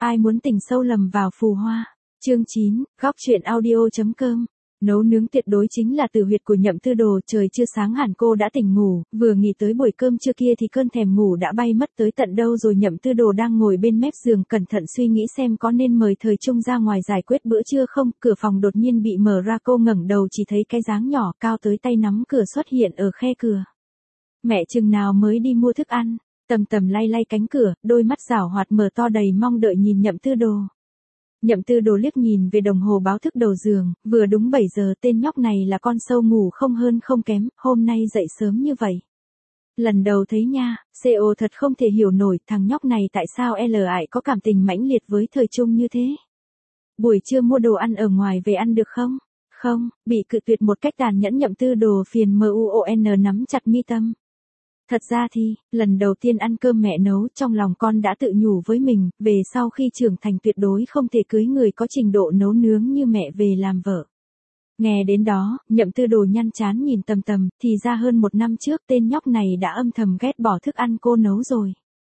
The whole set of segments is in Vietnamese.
Ai muốn tình sâu lầm vào phù hoa. Chương 9, góc chuyện audio.com. Nấu nướng tuyệt đối chính là tử huyệt của Nhậm Tư Đồ. Trời chưa sáng hẳn cô đã tỉnh ngủ, vừa nghỉ tới buổi cơm trưa kia thì cơn thèm ngủ đã bay mất tới tận đâu rồi. Nhậm Tư Đồ đang ngồi bên mép giường cẩn thận suy nghĩ xem có nên mời Thời Trung ra ngoài giải quyết bữa trưa không. Cửa phòng đột nhiên bị mở ra, cô ngẩng đầu chỉ thấy cái dáng nhỏ cao tới tay nắm cửa xuất hiện ở khe cửa. Mẹ chừng nào mới đi mua thức ăn? Tầm Tầm lay lay cánh cửa, đôi mắt giảo hoạt mở to đầy mong đợi nhìn Nhậm Tư Đồ. Nhậm Tư Đồ liếc nhìn về đồng hồ báo thức đầu giường, vừa đúng 7 giờ. Tên nhóc này là con sâu ngủ không hơn không kém, hôm nay dậy sớm như vậy. Lần đầu thấy nha, CO thật không thể hiểu nổi thằng nhóc này tại sao lại có cảm tình mãnh liệt với Thời Trung như thế. Buổi trưa mua đồ ăn ở ngoài về ăn được không? Không, bị cự tuyệt một cách tàn nhẫn. Nhậm Tư Đồ phiền MUON nắm chặt mi tâm. Thật ra thì, lần đầu tiên ăn cơm mẹ nấu, trong lòng con đã tự nhủ với mình, về sau khi trưởng thành tuyệt đối không thể cưới người có trình độ nấu nướng như mẹ về làm vợ. Nghe đến đó, Nhậm Tư Đồ nhăn trán nhìn Tầm Tầm, thì ra hơn 1 năm trước tên nhóc này đã âm thầm ghét bỏ thức ăn cô nấu rồi.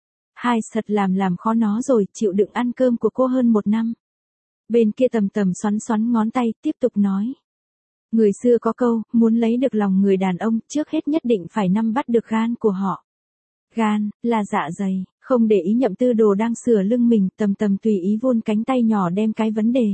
Hai sật làm khó nó rồi, chịu đựng ăn cơm của cô hơn 1 năm. Bên kia Tầm Tầm xoắn xoắn ngón tay, tiếp tục nói. Người xưa có câu, muốn lấy được lòng người đàn ông, trước hết nhất định phải nắm bắt được gan của họ. Gan, là dạ dày. Không để ý Nhậm Tư Đồ đang sửa lưng mình, Tầm Tầm tùy ý vươn cánh tay nhỏ đem cái vấn đề.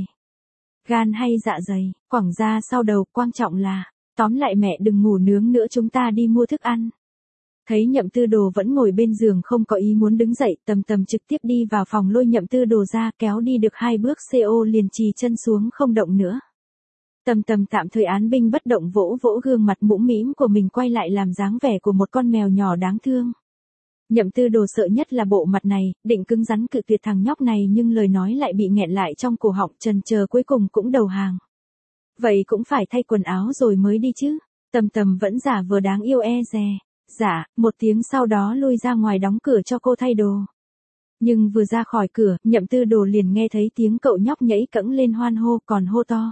Gan hay dạ dày, quẳng ra sau đầu, quan trọng là, tóm lại mẹ đừng ngủ nướng nữa, chúng ta đi mua thức ăn. Thấy Nhậm Tư Đồ vẫn ngồi bên giường không có ý muốn đứng dậy, Tầm Tầm trực tiếp đi vào phòng lôi Nhậm Tư Đồ ra, kéo đi được 2 bước CO liền trì chân xuống không động nữa. Tầm Tầm tạm thời án binh bất động, vỗ vỗ gương mặt mũm mĩm của mình, quay lại làm dáng vẻ của một con mèo nhỏ đáng thương. Nhậm Tư Đồ sợ nhất là bộ mặt này, định cứng rắn cự tuyệt thằng nhóc này nhưng lời nói lại bị nghẹn lại trong cổ họng, chần chờ cuối cùng cũng đầu hàng. Vậy cũng phải thay quần áo rồi mới đi chứ. Tầm Tầm vẫn giả vờ đáng yêu dè. Dạ, 1 tiếng sau đó lui ra ngoài đóng cửa cho cô thay đồ. Nhưng vừa ra khỏi cửa, Nhậm Tư Đồ liền nghe thấy tiếng cậu nhóc nhảy cẫng lên hoan hô, còn hô to.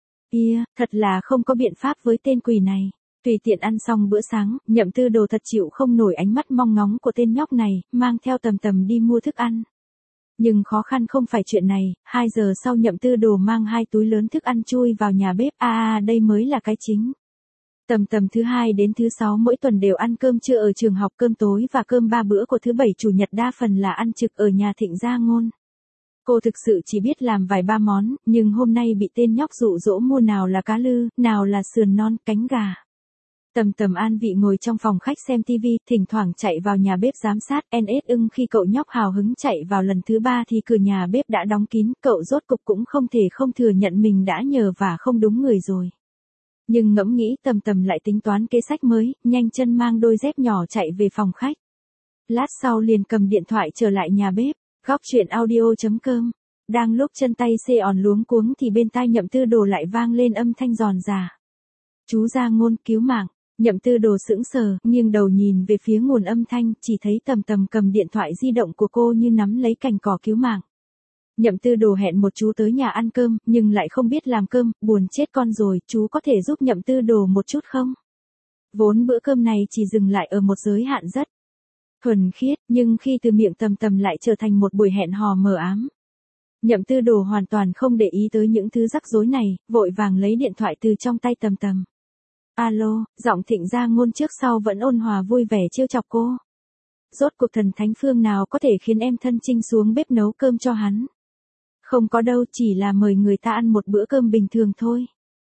Thật là không có biện pháp với tên quỷ này. Tùy tiện ăn xong bữa sáng, Nhậm Tư Đồ thật chịu không nổi ánh mắt mong ngóng của tên nhóc này, mang theo Tầm Tầm đi mua thức ăn. Nhưng khó khăn không phải chuyện này, 2 giờ sau Nhậm Tư Đồ mang 2 túi lớn thức ăn chui vào nhà bếp, đây mới là cái chính. Tầm Tầm thứ 2 đến thứ 6 mỗi tuần đều ăn cơm trưa ở trường học, cơm tối và cơm 3 bữa của thứ 7 chủ nhật đa phần là ăn trực ở nhà Thịnh Gia Ngôn. Cô thực sự chỉ biết làm vài ba món, nhưng hôm nay bị tên nhóc dụ dỗ mua nào là cá lư, nào là sườn non, cánh gà. Tầm Tầm an vị ngồi trong phòng khách xem TV, thỉnh thoảng chạy vào nhà bếp giám sát. Khi cậu nhóc hào hứng chạy vào lần thứ 3 thì cửa nhà bếp đã đóng kín, cậu rốt cục cũng không thể không thừa nhận mình đã nhờ vả không đúng người rồi. Nhưng ngẫm nghĩ, Tầm Tầm lại tính toán kế sách mới, nhanh chân mang đôi dép nhỏ chạy về phòng khách. Lát sau liền cầm điện thoại trở lại nhà bếp. Góc chuyện audio.com. Đang lúc chân tay xê òn luống cuống thì bên tai Nhậm Tư Đồ lại vang lên âm thanh giòn già. Chú Gia Ngôn, cứu mạng. Nhậm Tư Đồ sững sờ, nghiêng đầu nhìn về phía nguồn âm thanh, chỉ thấy Tầm Tầm cầm điện thoại di động của cô như nắm lấy cành cỏ cứu mạng. Nhậm Tư Đồ hẹn một chú tới nhà ăn cơm, nhưng lại không biết làm cơm, buồn chết con rồi, chú có thể giúp Nhậm Tư Đồ một chút không? Vốn bữa cơm này chỉ dừng lại ở một giới hạn rất thuần khiết, nhưng khi từ miệng Tầm Tầm lại trở thành một buổi hẹn hò mờ ám. Nhậm Tư Đồ hoàn toàn không để ý tới những thứ rắc rối này, vội vàng lấy điện thoại từ trong tay Tầm Tầm. Alo, giọng Thịnh Gia Ngôn trước sau vẫn ôn hòa vui vẻ trêu chọc cô. Rốt cuộc thần thánh phương nào có thể khiến em thân chinh xuống bếp nấu cơm cho hắn? Không có đâu, chỉ là mời người ta ăn một bữa cơm bình thường thôi.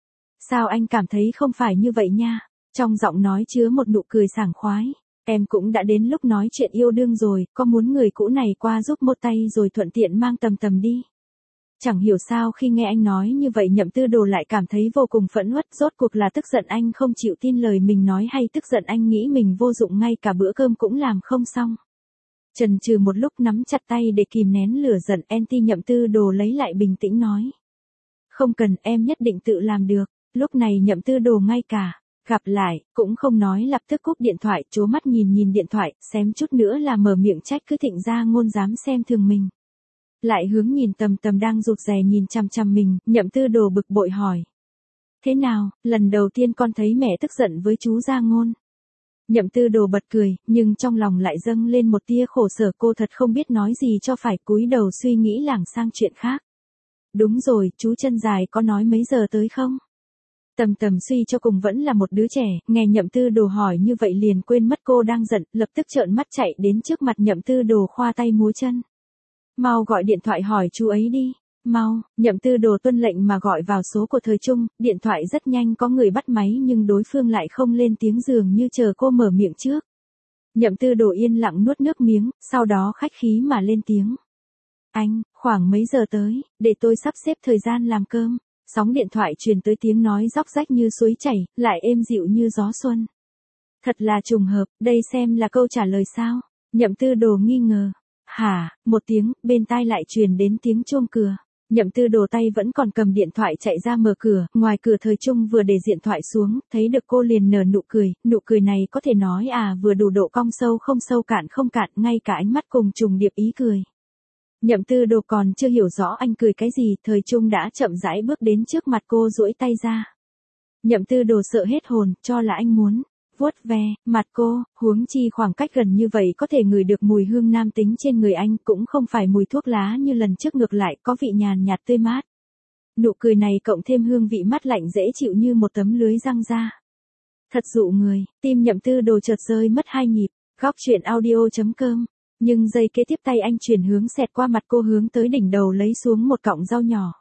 Sao anh cảm thấy không phải như vậy nha? Trong giọng nói chứa một nụ cười sảng khoái. Em cũng đã đến lúc nói chuyện yêu đương rồi, có muốn người cũ này qua giúp một tay rồi thuận tiện mang Tầm Tầm đi. Chẳng hiểu sao khi nghe anh nói như vậy Nhậm Tư Đồ lại cảm thấy vô cùng phẫn uất, rốt cuộc là tức giận anh không chịu tin lời mình nói hay tức giận anh nghĩ mình vô dụng ngay cả bữa cơm cũng làm không xong. Chần chừ một lúc nắm chặt tay để kìm nén lửa giận, Nhậm Tư Đồ lấy lại bình tĩnh nói. Không cần, em nhất định tự làm được. Lúc này Nhậm Tư Đồ ngay cả gặp lại, cũng không nói lập tức cúp điện thoại, trố mắt nhìn điện thoại, xém chút nữa là mở miệng trách cứ Thịnh Gia Ngôn dám xem thường mình. Lại hướng nhìn Tầm Tầm đang rụt rè nhìn chằm chằm mình, Nhậm Tư Đồ bực bội hỏi. Thế nào, lần đầu tiên con thấy mẹ tức giận với chú Gia Ngôn? Nhậm Tư Đồ bật cười, nhưng trong lòng lại dâng lên một tia khổ sở, cô thật không biết nói gì cho phải, cúi đầu suy nghĩ lảng sang chuyện khác. Đúng rồi, chú chân dài có nói mấy giờ tới không? Tầm Tầm suy cho cùng vẫn là một đứa trẻ, nghe Nhậm Tư Đồ hỏi như vậy liền quên mất cô đang giận, lập tức trợn mắt chạy đến trước mặt Nhậm Tư Đồ khoa tay múa chân. Mau gọi điện thoại hỏi chú ấy đi. Mau, Nhậm Tư Đồ tuân lệnh mà gọi vào số của Thời Trung, điện thoại rất nhanh có người bắt máy nhưng đối phương lại không lên tiếng, dường như chờ cô mở miệng trước. Nhậm Tư Đồ yên lặng nuốt nước miếng, sau đó khách khí mà lên tiếng. Anh, khoảng mấy giờ tới, để tôi sắp xếp thời gian làm cơm. Sóng điện thoại truyền tới tiếng nói róc rách như suối chảy, lại êm dịu như gió xuân. Thật là trùng hợp, đây xem là câu trả lời sao? Nhậm Tư Đồ nghi ngờ. Hả, một tiếng, bên tai lại truyền đến tiếng chuông cửa. Nhậm Tư Đồ tay vẫn còn cầm điện thoại chạy ra mở cửa, ngoài cửa Thời Trung vừa để điện thoại xuống, thấy được cô liền nở nụ cười này có thể nói vừa đủ độ cong sâu không cạn, ngay cả ánh mắt cùng trùng điệp ý cười. Nhậm Tư Đồ còn chưa hiểu rõ anh cười cái gì, Thời Trung đã chậm rãi bước đến trước mặt cô duỗi tay ra. Nhậm Tư Đồ sợ hết hồn, cho là anh muốn vuốt ve mặt cô, huống chi khoảng cách gần như vậy có thể ngửi được mùi hương nam tính trên người anh, cũng không phải mùi thuốc lá như lần trước, ngược lại có vị nhàn nhạt tươi mát. Nụ cười này cộng thêm hương vị mát lạnh dễ chịu như một tấm lưới giăng ra. Thật dụ người, tim Nhậm Tư Đồ chợt rơi mất 2 nhịp. Góc truyện audio.com. Nhưng giây kế tiếp tay anh chuyển hướng xẹt qua mặt cô, hướng tới đỉnh đầu lấy xuống một cọng rau nhỏ.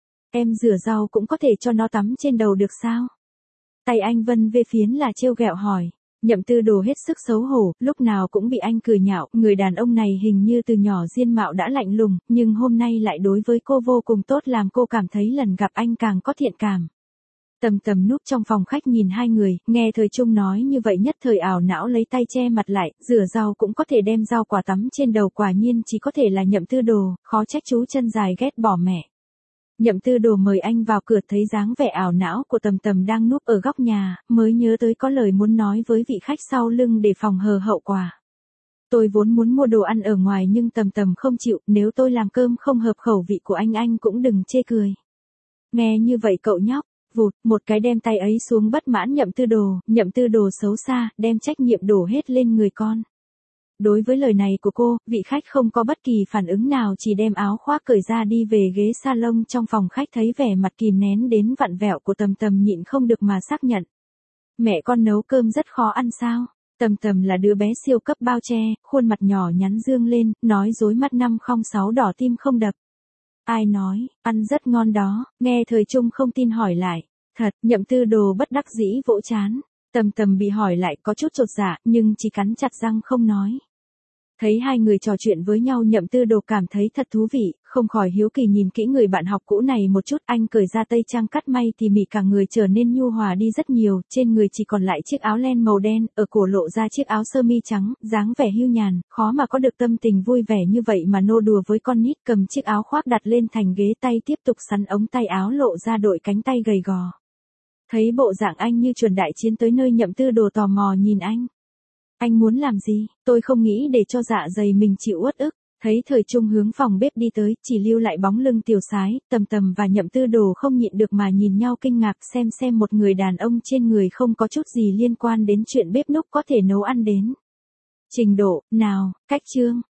Em rửa rau cũng có thể cho nó tắm trên đầu được sao? Tay anh vân về phiến là trêu ghẹo hỏi. Nhậm Tư Đồ hết sức xấu hổ, lúc nào cũng bị anh cười nhạo, người đàn ông này hình như từ nhỏ diên mạo đã lạnh lùng, nhưng hôm nay lại đối với cô vô cùng tốt, làm cô cảm thấy lần gặp anh càng có thiện cảm. Tầm Tầm núp trong phòng khách nhìn hai người, nghe Thời Trung nói như vậy nhất thời ảo não lấy tay che mặt lại, rửa rau cũng có thể đem rau quả tắm trên đầu, quả nhiên chỉ có thể là Nhậm Tư Đồ, khó trách chú chân dài ghét bỏ mẹ. Nhậm Tư Đồ mời anh vào cửa, thấy dáng vẻ ảo não của Tầm Tầm đang núp ở góc nhà, mới nhớ tới có lời muốn nói với vị khách sau lưng để phòng hờ hậu quả. Tôi vốn muốn mua đồ ăn ở ngoài nhưng Tầm Tầm không chịu, nếu tôi làm cơm không hợp khẩu vị của anh cũng đừng chê cười. Nghe như vậy cậu nhóc, vụt, một cái đem tay ấy xuống, bất mãn Nhậm Tư Đồ xấu xa, đem trách nhiệm đổ hết lên người con. Đối với lời này của cô, vị khách không có bất kỳ phản ứng nào, chỉ đem áo khoác cởi ra đi về ghế salon trong phòng khách. Thấy vẻ mặt kìm nén đến vặn vẹo của Tầm Tầm nhịn không được mà xác nhận. Mẹ con nấu cơm rất khó ăn sao? Tầm Tầm là đứa bé siêu cấp bao che, khuôn mặt nhỏ nhắn dương lên, nói dối mắt 506 đỏ tim không đập. Ai nói, ăn rất ngon đó, nghe Thời Trung không tin hỏi lại. Thật, Nhậm Tư Đồ bất đắc dĩ vỗ chán. Tầm Tầm bị hỏi lại có chút chột dạ, nhưng chỉ cắn chặt răng không nói. Thấy hai người trò chuyện với nhau, Nhậm Tư Đồ cảm thấy thật thú vị, không khỏi hiếu kỳ nhìn kỹ người bạn học cũ này một chút. Anh cởi ra tây trang cắt may tỉ mỉ, cả người trở nên nhu hòa đi rất nhiều, trên người chỉ còn lại chiếc áo len màu đen, ở cổ lộ ra chiếc áo sơ mi trắng, dáng vẻ hưu nhàn, khó mà có được tâm tình vui vẻ như vậy mà nô đùa với con nít. Cầm chiếc áo khoác đặt lên thành ghế, tay tiếp tục sắn ống tay áo, lộ ra đội cánh tay gầy gò. Thấy bộ dạng anh như chuẩn đại chiến tới nơi, Nhậm Tư Đồ tò mò nhìn anh. Anh muốn làm gì? Tôi không nghĩ để cho dạ dày mình chịu uất ức. Thấy Thời Trung hướng phòng bếp đi tới, chỉ lưu lại bóng lưng tiểu sái, Tầm Tầm và Nhậm Tư Đồ không nhịn được mà nhìn nhau kinh ngạc, xem một người đàn ông trên người không có chút gì liên quan đến chuyện bếp núc có thể nấu ăn đến trình độ nào. Cách chương